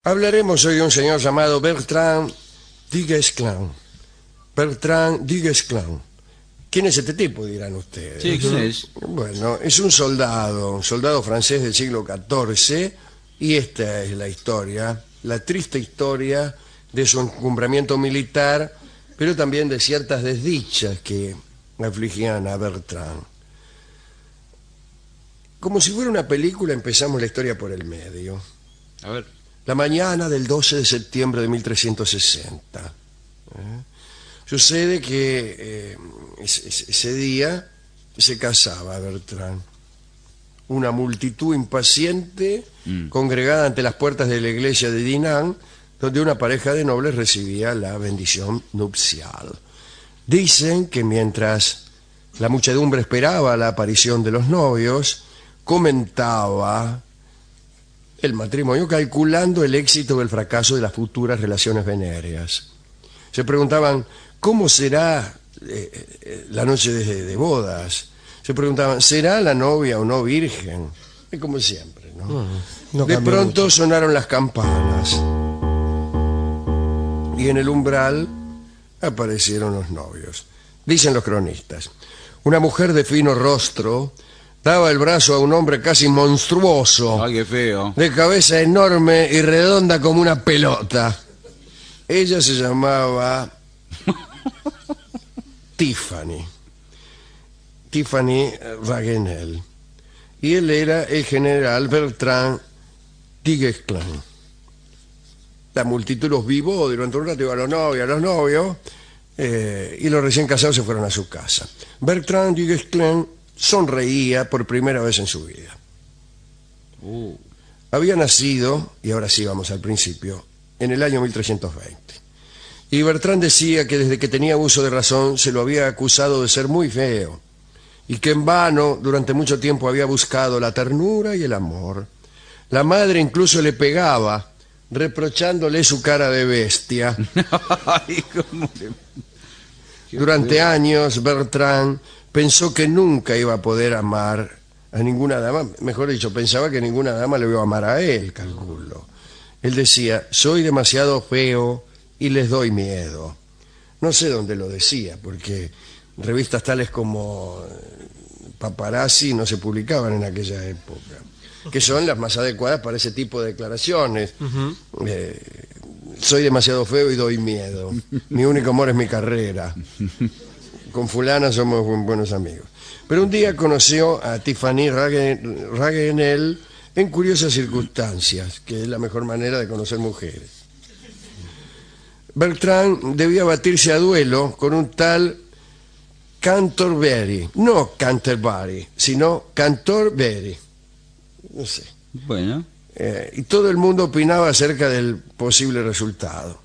Hablaremos hoy de un señor llamado Bertrand du Guesclin. Bertrand du Guesclin. ¿Quién es este tipo, dirán ustedes? Sí, ¿quién es? Bueno, es un soldado francés del siglo XIV, y esta es la historia, la triste historia de su encumbramiento militar, pero también de ciertas desdichas que afligían a Bertrand. Como si fuera una película, empezamos la historia por el medio. A ver. La mañana del 12 de septiembre de 1360. Sucede que ese día se casaba Bertrand. Una multitud impaciente congregada ante las puertas de la iglesia de Dinan, donde una pareja de nobles recibía la bendición nupcial. Dicen que mientras la muchedumbre esperaba la aparición de los novios, comentaba el matrimonio calculando el éxito o el fracaso de las futuras relaciones venéreas. Se preguntaban, ¿cómo será la noche de bodas? Se preguntaban, ¿será la novia o no virgen? Y como siempre, ¿no? De pronto mucho. Sonaron las campanas y en el umbral aparecieron los novios. Dicen los cronistas, una mujer de fino rostro daba el brazo a un hombre casi monstruoso. ¡Ay, qué feo! De cabeza enorme y redonda como una pelota. Ella se llamaba Tiffany Raguenel. Y él era el general Bertrand du Guesclin. La multitud los vivó durante un rato, iba a los novios, y los recién casados se fueron a su casa. Bertrand du Guesclin sonreía por primera vez en su vida. Había nacido, y ahora sí vamos al principio, en el año 1320. Y Bertrand decía que desde que tenía uso de razón se lo había acusado de ser muy feo, y que en vano durante mucho tiempo había buscado la ternura y el amor. La madre incluso le pegaba, reprochándole su cara de bestia. Durante años Bertrand pensó que nunca iba a poder amar a ninguna dama, mejor dicho, pensaba que ninguna dama le iba a amar a él, calculo. Él decía, soy demasiado feo y les doy miedo. No sé dónde lo decía, porque revistas tales como Paparazzi no se publicaban en aquella época, que son las más adecuadas para ese tipo de declaraciones. Soy demasiado feo y doy miedo. Mi único amor es mi carrera. Con fulana somos buenos amigos. Pero un día conoció a Tiffany Raguenel en curiosas circunstancias, que es la mejor manera de conocer mujeres. Bertrand debía batirse a duelo con un tal Cantorbéry, no Canterbury, sino Cantorbéry. No sé. Bueno. Y todo el mundo opinaba acerca del posible resultado.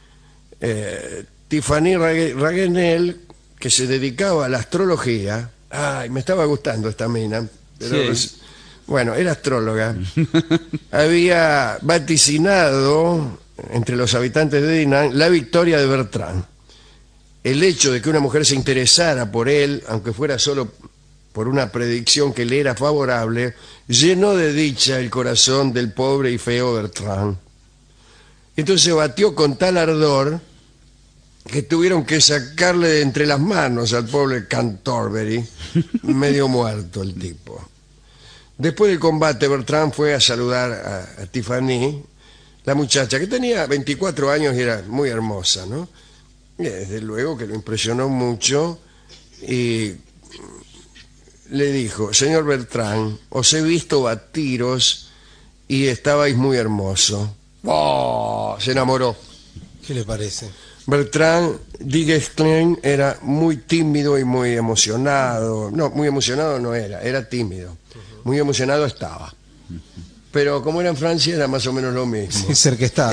Tiffany Raguenel, que se dedicaba a la astrología, me estaba gustando esta mina, pero sí. Bueno, era astróloga, había vaticinado entre los habitantes de Dinan la victoria de Bertrand. El hecho de que una mujer se interesara por él, aunque fuera solo por una predicción que le era favorable, llenó de dicha el corazón del pobre y feo Bertrand. Entonces se batió con tal ardor que tuvieron que sacarle de entre las manos al pobre Cantorbéry, medio muerto el tipo. Después del combate, Bertrand fue a saludar a Tiffany, la muchacha, que tenía 24 años y era muy hermosa, ¿no? Y desde luego que lo impresionó mucho y le dijo, señor Bertrand, os he visto batiros y estabais muy hermoso. ¡Oh! Se enamoró. ¿Qué le parece? Bertrand du Guesclin era muy tímido y muy emocionado. No, muy emocionado no era tímido. Muy emocionado estaba. Pero como era en Francia era más o menos lo mismo. Sí, ser que está.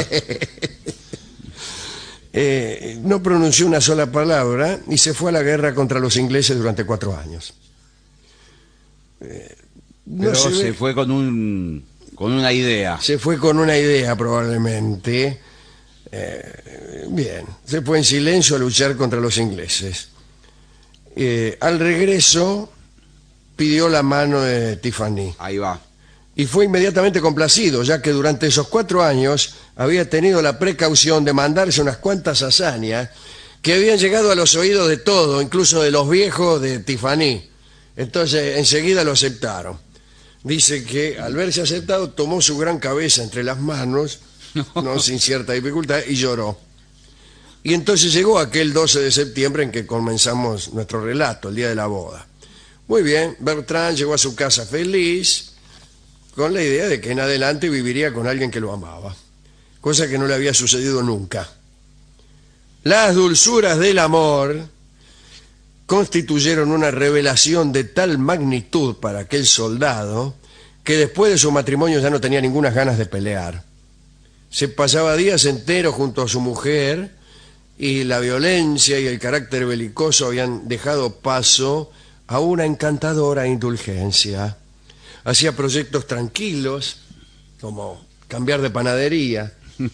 No pronunció una sola palabra y se fue a la guerra contra los ingleses durante 4 años. Pero se fue con una idea. Se fue con una idea probablemente. Bien, se fue en silencio a luchar contra los ingleses. Al regreso pidió la mano de Tiffany. Ahí va. y fue inmediatamente complacido, ya que durante esos 4 años había tenido la precaución de mandarse unas cuantas hazañas que habían llegado a los oídos de todos, incluso de los viejos de Tiffany. Entonces enseguida lo aceptaron. Dice que al verse aceptado tomó su gran cabeza entre las manos, no sin cierta dificultad, y lloró. Y entonces llegó aquel 12 de septiembre en que comenzamos nuestro relato, el día de la boda. Muy bien, Bertrand llegó a su casa feliz, con la idea de que en adelante viviría con alguien que lo amaba, cosa que no le había sucedido nunca. Las dulzuras del amor constituyeron una revelación de tal magnitud para aquel soldado que después de su matrimonio ya no tenía ninguna ganas de pelear. Se pasaba días enteros junto a su mujer y la violencia y el carácter belicoso habían dejado paso a una encantadora indulgencia. Hacía proyectos tranquilos, como cambiar de panadería.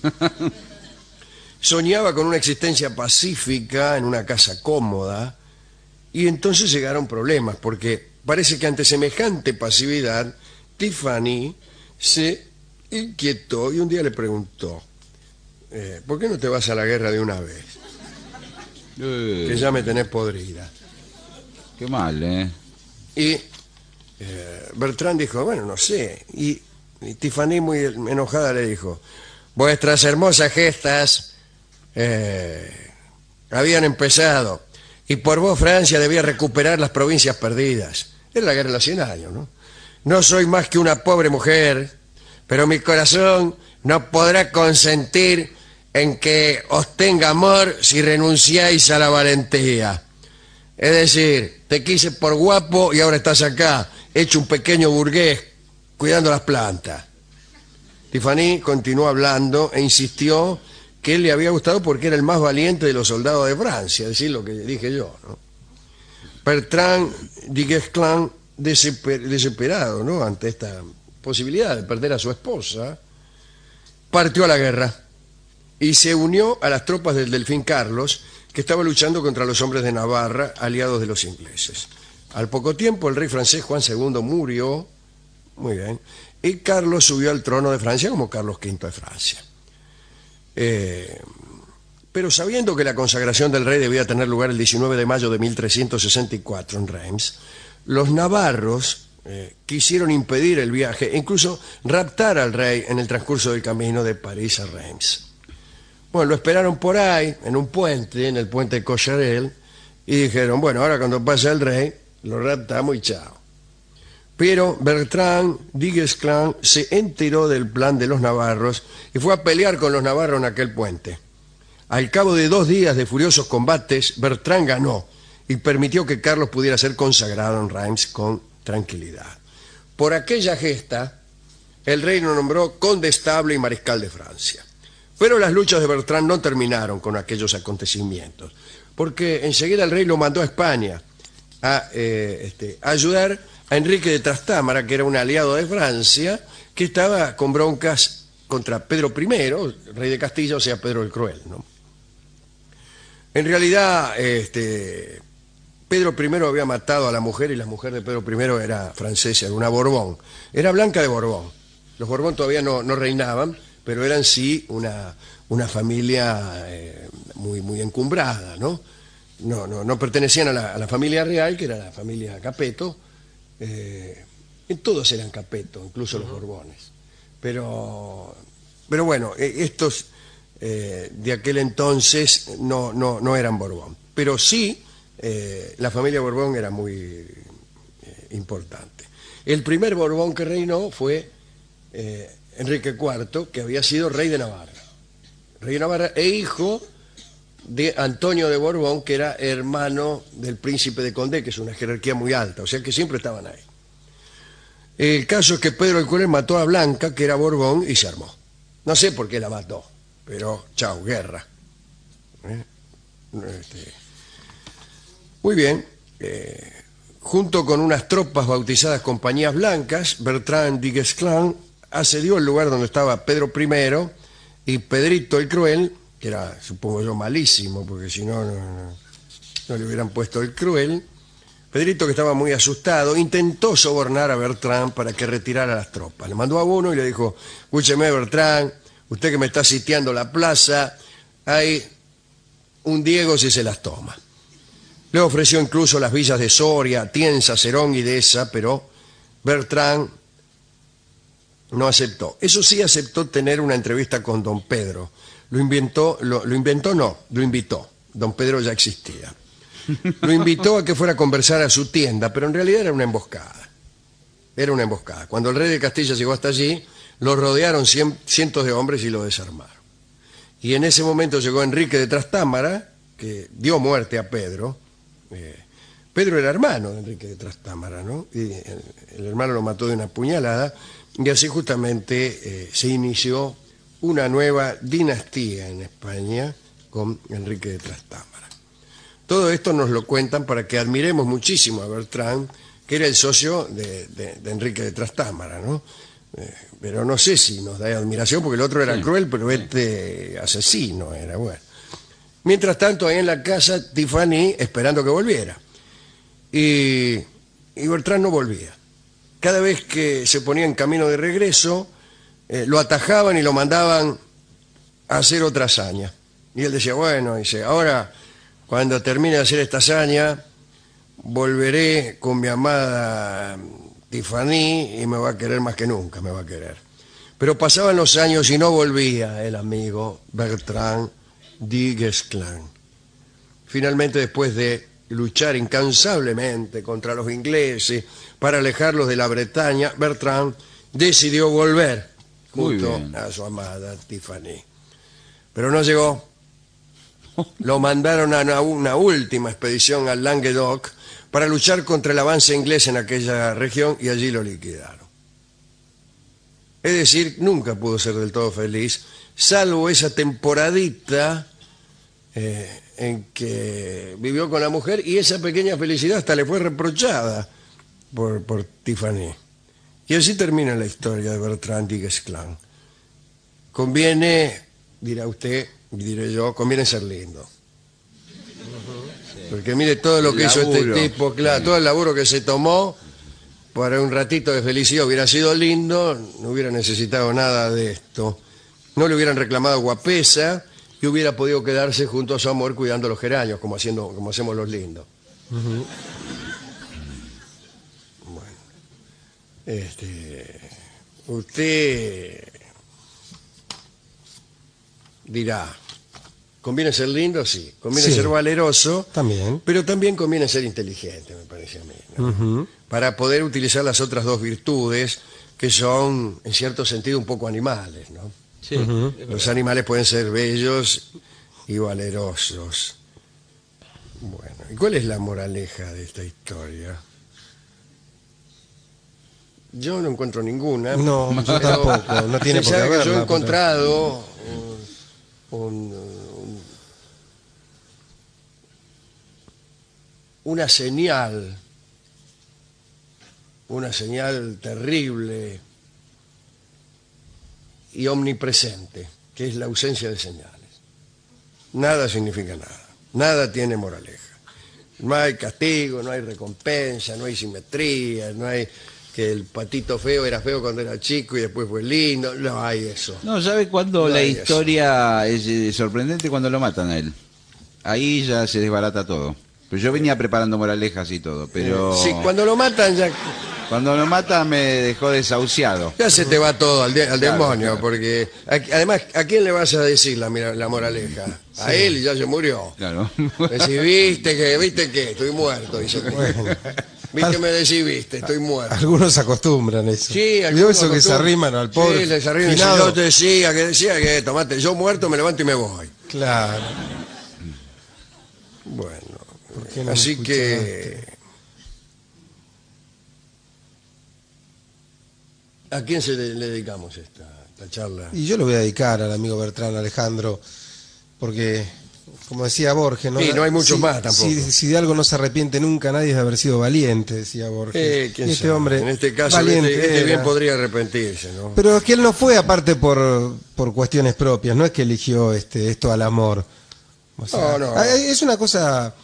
Soñaba con una existencia pacífica en una casa cómoda, y entonces llegaron problemas, porque parece que ante semejante pasividad, Tiffany se inquietó y un día le preguntó, ¿por qué no te vas a la guerra de una vez? Que ya me tenés podrida. Qué mal, ¿eh? Y Bertrand dijo, bueno, no sé. Y Tiffany, muy enojada, le dijo, vuestras hermosas gestas habían empezado, y por vos Francia debía recuperar las provincias perdidas. Era la guerra de los 100 años, ¿no? No soy más que una pobre mujer, pero mi corazón no podrá consentir en que os tenga amor si renunciáis a la valentía. Es decir, te quise por guapo y ahora estás acá, hecho un pequeño burgués, cuidando las plantas. Tiffany continuó hablando e insistió que él le había gustado porque era el más valiente de los soldados de Francia, es decir, lo que dije yo, ¿no? Bertrand de Guesclin, desesperado, ¿no?, ante esta posibilidad de perder a su esposa, partió a la guerra y se unió a las tropas del Delfín Carlos, que estaba luchando contra los hombres de Navarra, aliados de los ingleses. Al poco tiempo, el rey francés Juan II murió, muy bien, y Carlos subió al trono de Francia como Carlos V de Francia. Pero sabiendo que la consagración del rey debía tener lugar el 19 de mayo de 1364 en Reims, los navarros quisieron impedir el viaje e incluso raptar al rey en el transcurso del camino de París a Reims. Bueno, lo esperaron por ahí, en un puente, en el puente de Cocherel, y dijeron, bueno, ahora cuando pase el rey, lo raptamos y chao. Pero Bertrand de Guesclin se enteró del plan de los navarros y fue a pelear con los navarros en aquel puente. Al cabo de 2 días de furiosos combates, Bertrand ganó y permitió que Carlos pudiera ser consagrado en Reims con tranquilidad. Por aquella gesta, el rey lo nombró condestable y mariscal de Francia. Pero las luchas de Bertrand no terminaron con aquellos acontecimientos, porque enseguida el rey lo mandó a España a ayudar a Enrique de Trastámara, que era un aliado de Francia, que estaba con broncas contra Pedro I, rey de Castilla, o sea, Pedro el Cruel, ¿no? En realidad, Pedro I había matado a la mujer, y la mujer de Pedro I era francesa, era una Borbón. Era Blanca de Borbón. Los Borbón todavía no reinaban, pero eran sí una familia muy encumbrada, ¿no? No pertenecían a la familia real, que era la familia Capeto. Todos eran Capeto, incluso los Borbones. Pero bueno, estos de aquel entonces no eran Borbón. Pero sí, la familia Borbón era muy importante. El primer Borbón que reinó fue Enrique IV, que había sido rey de Navarra. Rey de Navarra e hijo de Antonio de Borbón, que era hermano del príncipe de Condé, que es una jerarquía muy alta, o sea que siempre estaban ahí. El caso es que Pedro el Cruel mató a Blanca, que era Borbón, y se armó. No sé por qué la mató, pero chao, guerra. Muy bien. Junto con unas tropas bautizadas Compañías Blancas, Bertrand de Guesclin asedió el lugar donde estaba Pedro I, y Pedrito el Cruel, que era, supongo yo, malísimo, porque si no le hubieran puesto el Cruel, Pedrito, que estaba muy asustado, intentó sobornar a Bertrand para que retirara las tropas. Le mandó a uno y le dijo: escúcheme, Bertrand, usted que me está sitiando la plaza, hay un Diego si se las toma. Le ofreció incluso las villas de Soria, Tienza, Serón y Deza, pero Bertrand no aceptó. Eso sí, aceptó tener una entrevista con don Pedro. Lo invitó. Don Pedro ya existía. Lo invitó a que fuera a conversar a su tienda, pero en realidad era una emboscada. Era una emboscada. Cuando el rey de Castilla llegó hasta allí, lo rodearon cientos de hombres y lo desarmaron. Y en ese momento llegó Enrique de Trastámara, que dio muerte a Pedro. Pedro era hermano de Enrique de Trastámara, ¿no? Y el hermano lo mató de una puñalada, y así justamente se inició una nueva dinastía en España con Enrique de Trastámara. Todo esto nos lo cuentan para que admiremos muchísimo a Bertrand, que era el socio de Enrique de Trastámara, ¿no? Pero no sé si nos da admiración, porque el otro era cruel, pero este asesino era, bueno. Mientras tanto, ahí en la casa, Tiffany esperando que volviera. Y Bertrand no volvía. Cada vez que se ponía en camino de regreso, lo atajaban y lo mandaban a hacer otra hazaña. Y él decía: bueno, dice, ahora, cuando termine de hacer esta hazaña, volveré con mi amada Tiffany y me va a querer más que nunca, me va a querer. Pero pasaban los años y no volvía el amigo Bertrand de Guesclin. Finalmente, después de luchar incansablemente contra los ingleses para alejarlos de la Bretaña, Bertrand decidió volver junto a su amada Tiffany. Pero no llegó. Lo mandaron a una última expedición al Languedoc para luchar contra el avance inglés en aquella región, y allí lo liquidaron. Es decir, nunca pudo ser del todo feliz, salvo esa temporadita en que vivió con la mujer, y esa pequeña felicidad hasta le fue reprochada por Tiffany. Y así termina la historia de Bertrand de Guesclin. Conviene, dirá usted, y diré yo, conviene ser lindo. Porque mire todo lo que hizo este tipo, claro, todo el laburo que se tomó para un ratito de felicidad. Hubiera sido lindo, no hubiera necesitado nada de esto. No le hubieran reclamado guapesa y hubiera podido quedarse junto a su amor cuidando los geranios, como hacemos los lindos. Bueno, usted dirá: ¿conviene ser lindo? Sí. ¿Conviene ser valeroso? También. Pero también conviene ser inteligente, me parece a mí, ¿no? Para poder utilizar las otras dos virtudes, que son, en cierto sentido, un poco animales, ¿no? Sí, los animales pueden ser bellos y valerosos. Bueno, ¿y cuál es la moraleja de esta historia? Yo no encuentro ninguna. No, yo tampoco. No tiene por qué haberla. Yo he encontrado una señal terrible y omnipresente, que es la ausencia de señales. Nada significa nada, nada tiene moraleja. No hay castigo, no hay recompensa, no hay simetría, no hay que el patito feo era feo cuando era chico y después fue lindo, no hay eso. No, ¿sabe cuándo No la hay historia es sorprendente? Cuando lo matan a él. Ahí ya se desbarata todo. Pero yo venía preparando moralejas y todo, pero... Sí, cuando lo matan ya... Cuando lo matan me dejó desahuciado. Ya se te va todo al demonio, claro. Porque además, ¿a quién le vas a decir la moraleja? A él, y ya se murió. Claro. Decís: viste que estoy muerto, dice. Viste, me decís: viste, estoy muerto. Algunos acostumbran eso. Sí, Vio eso que se arriman al pobre. Sí, les arriman. finado. Yo te decía que tomate, yo muerto me levanto y me voy. Claro. Bueno, ¿Por qué no me así que... escuchaste? ¿A quién le dedicamos esta charla? Y yo lo voy a dedicar al amigo Bertrand Alejandro, porque, como decía Borges, Sí, no hay muchos más tampoco. Si de algo no se arrepiente nunca nadie es de haber sido valiente, decía Borges. ¿Quién Este sabe? hombre, En este caso, valiente este bien era. podría arrepentirse, ¿no? Pero es que él no fue aparte por cuestiones propias, no es que eligió esto al amor. O sea, No. Es una cosa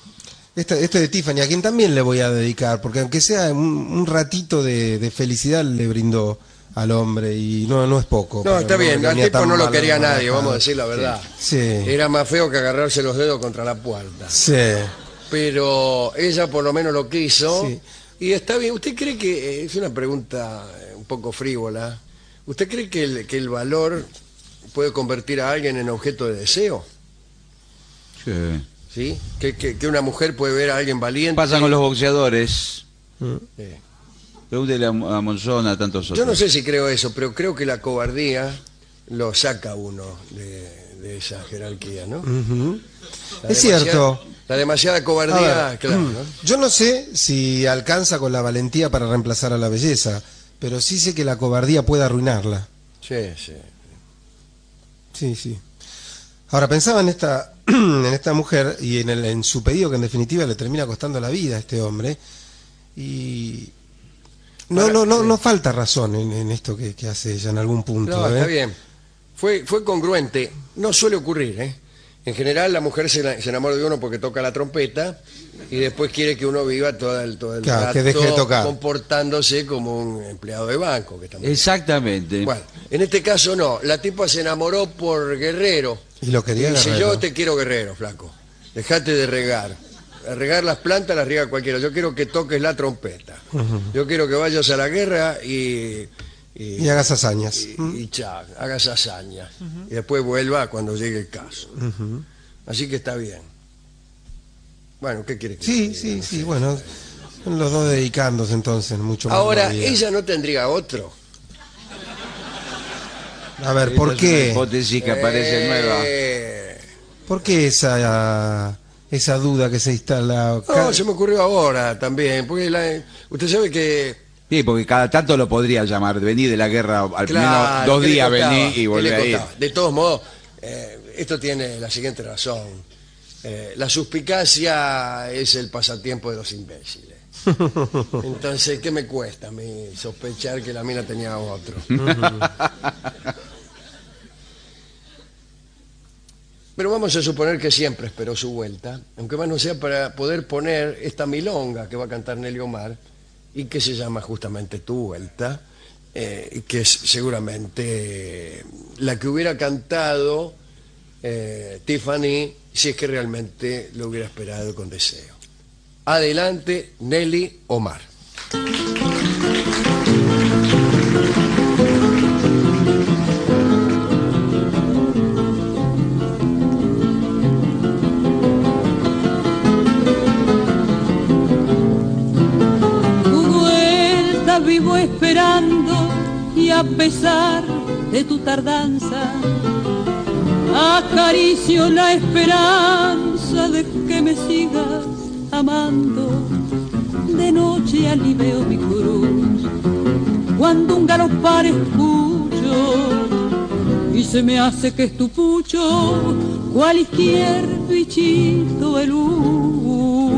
Este de Tiffany, a quien también le voy a dedicar, porque aunque sea un ratito de felicidad le brindó al hombre, y no es poco. No, está bien, al tipo no lo quería nadie, manejado. vamos a decir la verdad. Sí. Era más feo que agarrarse los dedos contra la puerta. Sí. Pero ella por lo menos lo quiso. Sí. Y está bien. ¿Usted cree que, es una pregunta un poco frívola, ¿usted cree que el valor puede convertir a alguien en objeto de deseo? Sí. ¿Sí? Que una mujer puede ver a alguien valiente. Pasa con los boxeadores. Sí. Pregúntele a Monzón, a tantos otros. Yo no sé si creo eso, pero creo que la cobardía lo saca uno de esa jerarquía, ¿no? Ujú. La Es demasiada- cierto. La demasiada cobardía, A ver, claro, ¿no? Yo no sé si alcanza con la valentía para reemplazar a la belleza, pero sí sé que la cobardía puede arruinarla. Sí, sí. Sí, sí. Ahora pensaba en esta en esta mujer y en su pedido, que en definitiva le termina costando la vida a este hombre, y no falta razón en esto que hace ella en algún punto. No, está bien. Fue congruente. No suele ocurrir, ¿eh? En general la mujer se enamora de uno porque toca la trompeta y después quiere que uno viva todo el Claro, rato que deje de tocar. comportándose como un empleado de banco. Que está muy bien. Exactamente. Bueno, en este caso no. La tipa se enamoró por Guerrero. Y lo quería Y dice, Guerrero. yo te quiero Guerrero, flaco. Dejate de regar. Regar las plantas las riega cualquiera. Yo quiero que toques la trompeta. Yo quiero que vayas a la guerra y hagas hazañas. y chao, hagas hazañas. Y después vuelva cuando llegue el caso. Así que está bien. Bueno, ¿qué quiere que Sí, diga? sí, No sí, sé. bueno, son los dos dedicándose entonces, mucho más. Ahora, todavía. ella no tendría otro. A ver, ¿por Esta es una qué? hipótesis que aparece nueva. ¿Por qué esa duda que se instala? No, se me ocurrió ahora también. Porque usted sabe que Sí, porque cada tanto lo podría llamar. Vení de la guerra, al claro, menos 2 ¿qué le días costaba? vení y ¿Qué volví le a ir. costaba? De todos modos, esto tiene la siguiente razón. La suspicacia es el pasatiempo de los imbéciles. Entonces, ¿qué me cuesta a mí sospechar que la mina tenía otro? Pero vamos a suponer que siempre esperó su vuelta, aunque más no sea para poder poner esta milonga que va a cantar Nelly Omar y que se llama justamente Tu Vuelta, que es seguramente la que hubiera cantado Tiffany si es que realmente lo hubiera esperado con deseo. Adelante, Nelly Omar. Tu vuelta vivo esperando y a pesar de tu tardanza acaricio la esperanza de que me sigas amando. De noche alivio mi cruz cuando un galopar escucho y se me hace que es tu pucho cualquier bichito de luz.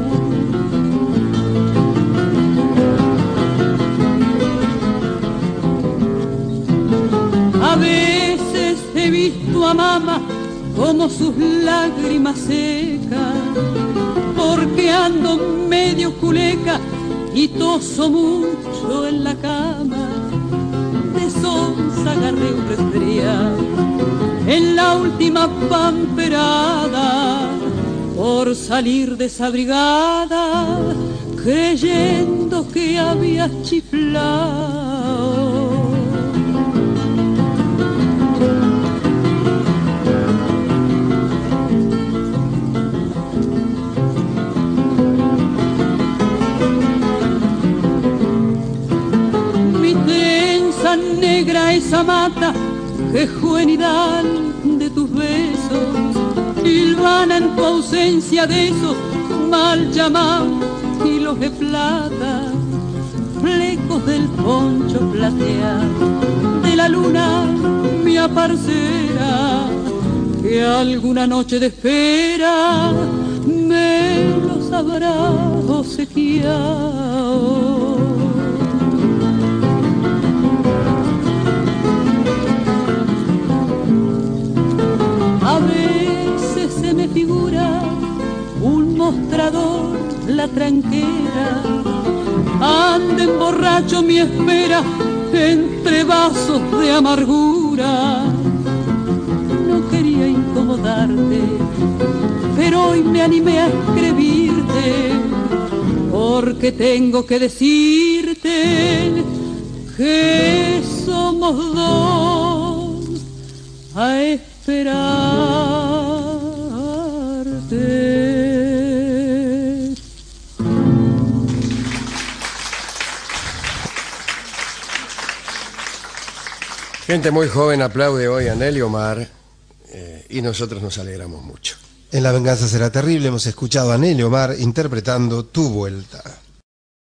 A veces he visto a mamá como sus lágrimas secas, porque ando medio culeca y toso mucho en la cama. De sonza agarré un resfriado en la última pamperada por salir desabrigada, creyendo que había chiflado. Negra esa mata que juvenidad de tus besos hilvana en tu ausencia de esos mal llamados hilos de plata, flecos del poncho plateado de la luna mi aparcera que alguna noche de espera me los habrá obsequiado. A veces se me figura un mostrador tranquera, anden borracho mi espera entre vasos de amargura. No quería incomodarte, pero hoy me animé a escribirte, porque tengo que decirte que somos dos a esperarte. Gente muy joven aplaude hoy a Nelly Omar y nosotros nos alegramos mucho. En La venganza será terrible hemos escuchado a Nelly Omar interpretando Tu vuelta.